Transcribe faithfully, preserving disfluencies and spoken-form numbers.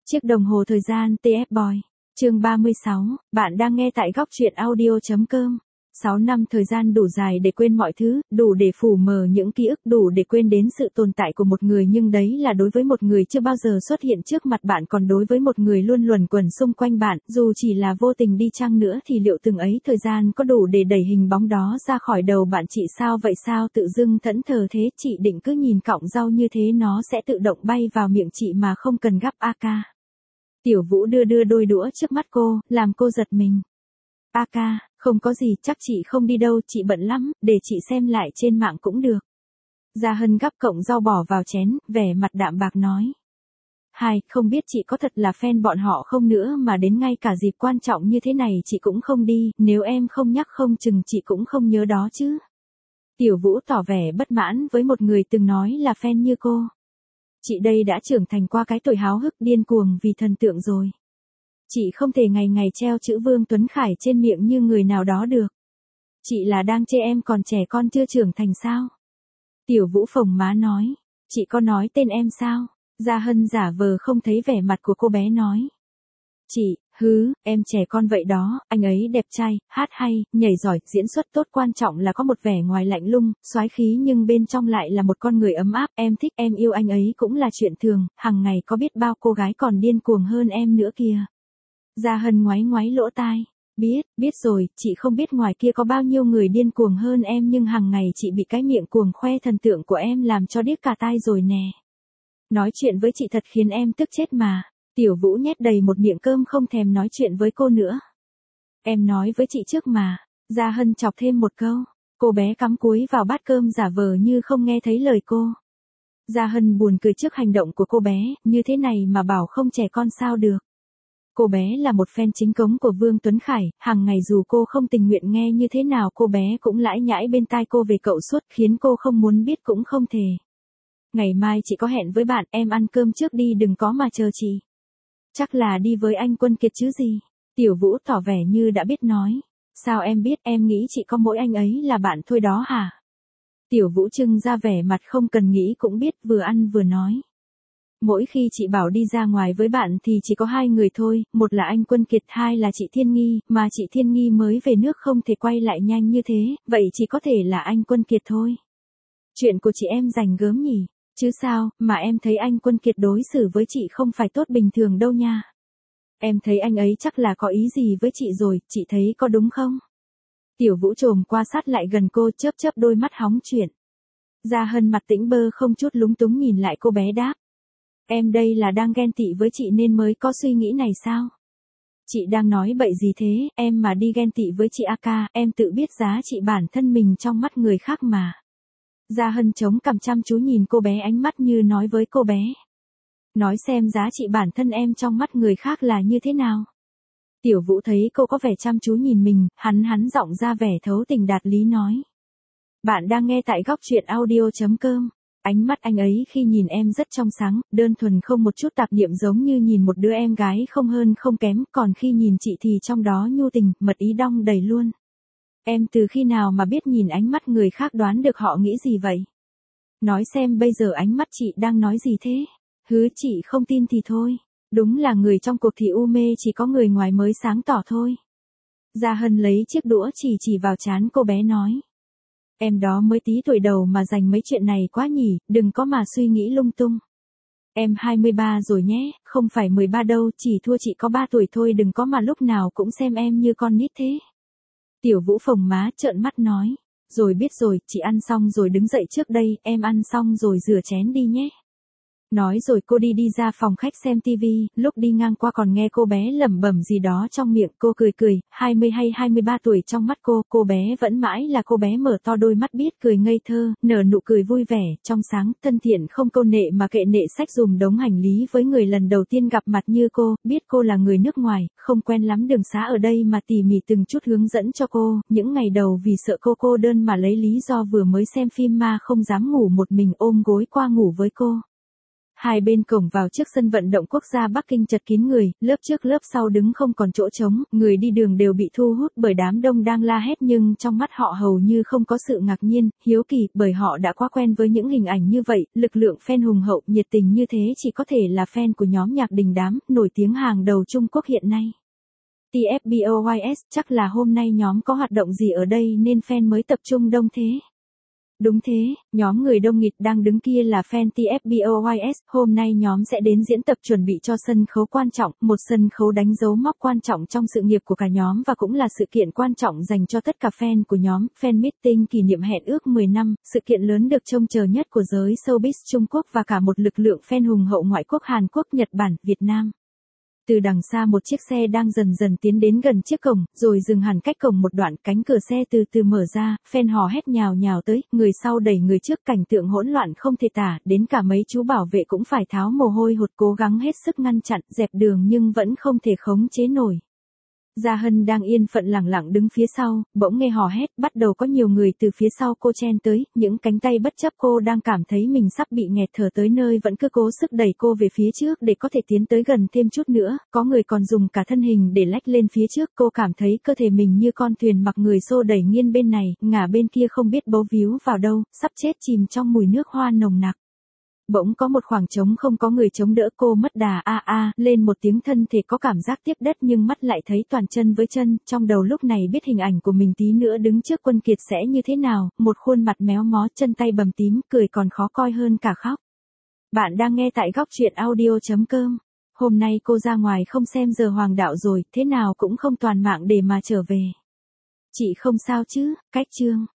Chiếc đồng hồ thời gian tê ép Boy. Chương ba mươi sáu, bạn đang nghe tại góc truyện audio.com. sáu năm thời gian đủ dài để quên mọi thứ, đủ để phủ mờ những ký ức, đủ để quên đến sự tồn tại của một người, nhưng đấy là đối với một người chưa bao giờ xuất hiện trước mặt bạn, còn đối với một người luôn luẩn quẩn xung quanh bạn, dù chỉ là vô tình đi chăng nữa thì liệu từng ấy thời gian có đủ để đẩy hình bóng đó ra khỏi đầu bạn? Chị sao vậy, sao tự dưng thẫn thờ thế? Chị định cứ nhìn cọng rau như thế nó sẽ tự động bay vào miệng chị mà không cần gắp a ca. Tiểu Vũ đưa đưa đôi đũa trước mắt cô, làm cô giật mình. A ca, không có gì, chắc chị không đi đâu, chị bận lắm, để chị xem lại trên mạng cũng được. Gia Hân gắp cọng rau bỏ vào chén, vẻ mặt đạm bạc nói. Hai, không biết chị có thật là fan bọn họ không nữa mà đến ngay cả dịp quan trọng như thế này chị cũng không đi, nếu em không nhắc không chừng chị cũng không nhớ đó chứ. Tiểu Vũ tỏ vẻ bất mãn với một người từng nói là fan như cô. Chị đây đã trưởng thành qua cái tuổi háo hức điên cuồng vì thần tượng rồi. Chị không thể ngày ngày treo chữ Vương Tuấn Khải trên miệng như người nào đó được. Chị là đang chê em còn trẻ con chưa trưởng thành sao? Tiểu Vũ phồng má nói. Chị có nói tên em sao? Gia Hân giả vờ không thấy vẻ mặt của cô bé nói. Chị, hứ, em trẻ con vậy đó, anh ấy đẹp trai, hát hay, nhảy giỏi, diễn xuất tốt, quan trọng là có một vẻ ngoài lạnh lùng, soái khí nhưng bên trong lại là một con người ấm áp, em thích, em yêu anh ấy cũng là chuyện thường, hằng ngày có biết bao cô gái còn điên cuồng hơn em nữa kìa. Gia Hân ngoáy ngoáy lỗ tai. Biết, biết rồi, chị không biết ngoài kia có bao nhiêu người điên cuồng hơn em, nhưng hằng ngày chị bị cái miệng cuồng khoe thần tượng của em làm cho điếc cả tai rồi nè. Nói chuyện với chị thật khiến em tức chết mà. Tiểu Vũ nhét đầy một miệng cơm không thèm nói chuyện với cô nữa. Em nói với chị trước mà. Gia Hân chọc thêm một câu. Cô bé cắm cúi vào bát cơm giả vờ như không nghe thấy lời cô. Gia Hân buồn cười trước hành động của cô bé, như thế này mà bảo không trẻ con sao được. Cô bé là một fan chính cống của Vương Tuấn Khải, hàng ngày dù cô không tình nguyện nghe như thế nào cô bé cũng lải nhải bên tai cô về cậu suốt, khiến cô không muốn biết cũng không thể. Ngày mai chị có hẹn với bạn, em ăn cơm trước đi, đừng có mà chờ chị. Chắc là đi với anh Quân Kiệt chứ gì. Tiểu Vũ tỏ vẻ như đã biết nói. Sao em biết, em nghĩ chị có mỗi anh ấy là bạn thôi đó hả? Tiểu Vũ trưng ra vẻ mặt không cần nghĩ cũng biết, vừa ăn vừa nói. Mỗi khi chị bảo đi ra ngoài với bạn thì chỉ có hai người thôi, một là anh Quân Kiệt, hai là chị Thiên Nghi, mà chị Thiên Nghi mới về nước không thể quay lại nhanh như thế, vậy chỉ có thể là anh Quân Kiệt thôi. Chuyện của chị em rành gớm nhỉ? Chứ sao, mà em thấy anh Quân Kiệt đối xử với chị không phải tốt bình thường đâu nha. Em thấy anh ấy chắc là có ý gì với chị rồi, chị thấy có đúng không? Tiểu Vũ trồm qua sát lại gần cô, chớp chớp đôi mắt hóng chuyện. Gia Hân mặt tĩnh bơ không chút lúng túng nhìn lại cô bé đáp. Em đây là đang ghen tị với chị nên mới có suy nghĩ này sao? Chị đang nói bậy gì thế, em mà đi ghen tị với chị a ca, em tự biết giá trị bản thân mình trong mắt người khác mà. Gia Hân chống cằm chăm chú nhìn cô bé, ánh mắt như nói với cô bé. Nói xem giá trị bản thân em trong mắt người khác là như thế nào. Tiểu Vũ thấy cô có vẻ chăm chú nhìn mình, hắn hắn giọng ra vẻ thấu tình đạt lý nói. Bạn đang nghe tại góc truyện audio.com. Ánh mắt anh ấy khi nhìn em rất trong sáng, đơn thuần không một chút tạp niệm, giống như nhìn một đứa em gái không hơn không kém, còn khi nhìn chị thì trong đó nhu tình, mật ý đong đầy luôn. Em từ khi nào mà biết nhìn ánh mắt người khác đoán được họ nghĩ gì vậy? Nói xem bây giờ ánh mắt chị đang nói gì thế? Hứ, chị không tin thì thôi. Đúng là người trong cuộc thì u mê, chỉ có người ngoài mới sáng tỏ thôi. Gia Hân lấy chiếc đũa chỉ chỉ vào trán cô bé nói. Em đó mới tí tuổi đầu mà dành mấy chuyện này quá nhỉ, đừng có mà suy nghĩ lung tung. Em hai mươi ba rồi nhé, không phải mười ba đâu, chỉ thua chị có ba tuổi thôi, đừng có mà lúc nào cũng xem em như con nít thế. Tiểu Vũ phồng má trợn mắt nói. Rồi biết rồi, chị ăn xong rồi đứng dậy trước đây, em ăn xong rồi rửa chén đi nhé. Nói rồi cô đi đi ra phòng khách xem tivi, lúc đi ngang qua còn nghe cô bé lẩm bẩm gì đó trong miệng, cô cười cười, hai mươi hay hai mươi ba tuổi trong mắt cô, cô bé vẫn mãi là cô bé mở to đôi mắt biết cười ngây thơ, nở nụ cười vui vẻ, trong sáng, thân thiện không câu nệ mà kệ nệ xách dùm đống hành lý với người lần đầu tiên gặp mặt như cô, biết cô là người nước ngoài, không quen lắm đường xá ở đây mà tỉ mỉ từng chút hướng dẫn cho cô, những ngày đầu vì sợ cô cô đơn mà lấy lý do vừa mới xem phim ma không dám ngủ một mình ôm gối qua ngủ với cô. Hai bên cổng vào trước sân vận động quốc gia Bắc Kinh chật kín người, lớp trước lớp sau đứng không còn chỗ trống, người đi đường đều bị thu hút bởi đám đông đang la hét nhưng trong mắt họ hầu như không có sự ngạc nhiên, hiếu kỳ, bởi họ đã quá quen với những hình ảnh như vậy, lực lượng fan hùng hậu, nhiệt tình như thế chỉ có thể là fan của nhóm nhạc đình đám, nổi tiếng hàng đầu Trung Quốc hiện nay. tê ép boys, chắc là hôm nay nhóm có hoạt động gì ở đây nên fan mới tập trung đông thế. Đúng thế, nhóm người đông nghịt đang đứng kia là fan tê ép boys, hôm nay nhóm sẽ đến diễn tập chuẩn bị cho sân khấu quan trọng, một sân khấu đánh dấu mốc quan trọng trong sự nghiệp của cả nhóm và cũng là sự kiện quan trọng dành cho tất cả fan của nhóm, fan meeting kỷ niệm hẹn ước mười năm, sự kiện lớn được trông chờ nhất của giới showbiz Trung Quốc và cả một lực lượng fan hùng hậu ngoại quốc Hàn Quốc, Nhật Bản, Việt Nam. Từ đằng xa một chiếc xe đang dần dần tiến đến gần chiếc cổng, rồi dừng hẳn cách cổng một đoạn, cánh cửa xe từ từ mở ra, fan hò hét nhào nhào tới, người sau đẩy người trước, cảnh tượng hỗn loạn không thể tả, đến cả mấy chú bảo vệ cũng phải tháo mồ hôi hột cố gắng hết sức ngăn chặn, dẹp đường nhưng vẫn không thể khống chế nổi. Gia Hân đang yên phận lẳng lặng đứng phía sau, bỗng nghe hò hét, bắt đầu có nhiều người từ phía sau cô chen tới, những cánh tay bất chấp cô đang cảm thấy mình sắp bị nghẹt thở tới nơi vẫn cứ cố sức đẩy cô về phía trước để có thể tiến tới gần thêm chút nữa, có người còn dùng cả thân hình để lách lên phía trước, cô cảm thấy cơ thể mình như con thuyền mặc người xô đẩy nghiêng bên này, ngả bên kia không biết bấu víu vào đâu, sắp chết chìm trong mùi nước hoa nồng nặc. Bỗng có một khoảng trống không có người chống đỡ, cô mất đà a a lên một tiếng, thân thể có cảm giác tiếp đất nhưng mắt lại thấy toàn chân với chân, trong đầu lúc này biết hình ảnh của mình tí nữa đứng trước Quân Kiệt sẽ như thế nào, một khuôn mặt méo mó, chân tay bầm tím, cười còn khó coi hơn cả khóc. Bạn đang nghe tại góc truyện audio chấm com. Hôm nay cô ra ngoài không xem giờ hoàng đạo rồi, thế nào cũng không toàn mạng để mà trở về. Chị không sao chứ, cách chương.